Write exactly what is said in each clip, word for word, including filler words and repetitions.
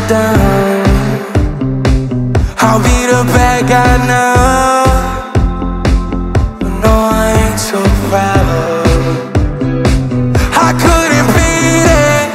down. I'll be the bad guy now. But no, I ain't so proud. I couldn't beat it,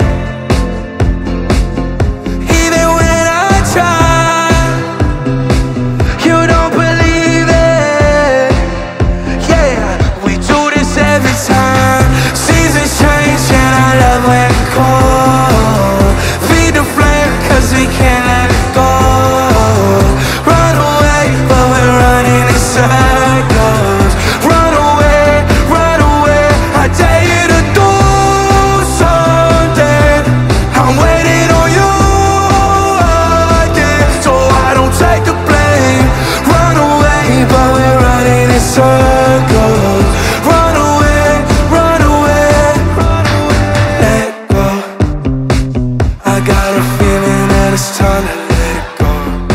even when I tried. You don't believe it, yeah. We do this every time. Seasons change and our love went cold. Feed the flame cause we can't let it go. Run away, but we're running in circles. Run away, run away, I dare you to do something. I'm waiting on you again, so I don't take the blame. Run away, but we're running in circles. Run away, run away, run away. Let go. I got a feeling that it's time to let it go.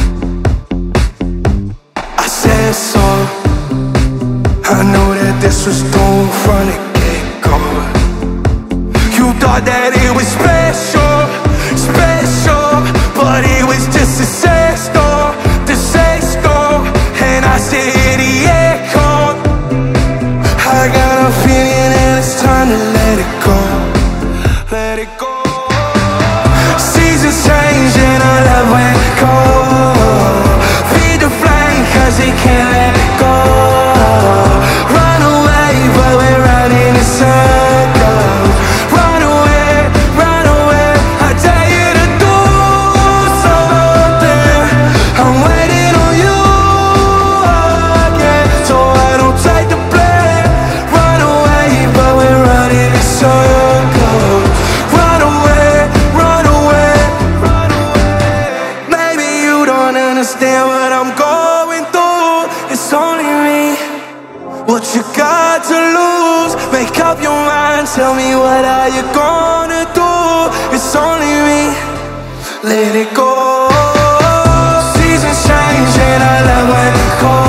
I said so. I knew that this was doomed from the get-go. You thought that it was special, special, but it was just a sex door, the sex door. And I still hear the echo. I got a feeling that it's time to let it go. Let it go. Seasons change and our love went cold. Feed the flame cause we can't let it go. Run away, but we're running in circles. Run away, run away, I dare you to do something. I'm waiting on you again, so I don't take the blame. Run away, but we're running in circles. Run away, run away, run away. Maybe you don't understand what I'm going through. It's only me. What you got to lose? Make up your mind, tell me what are you gonna do? It's only me. Let it go. Seasons change and our love went cold.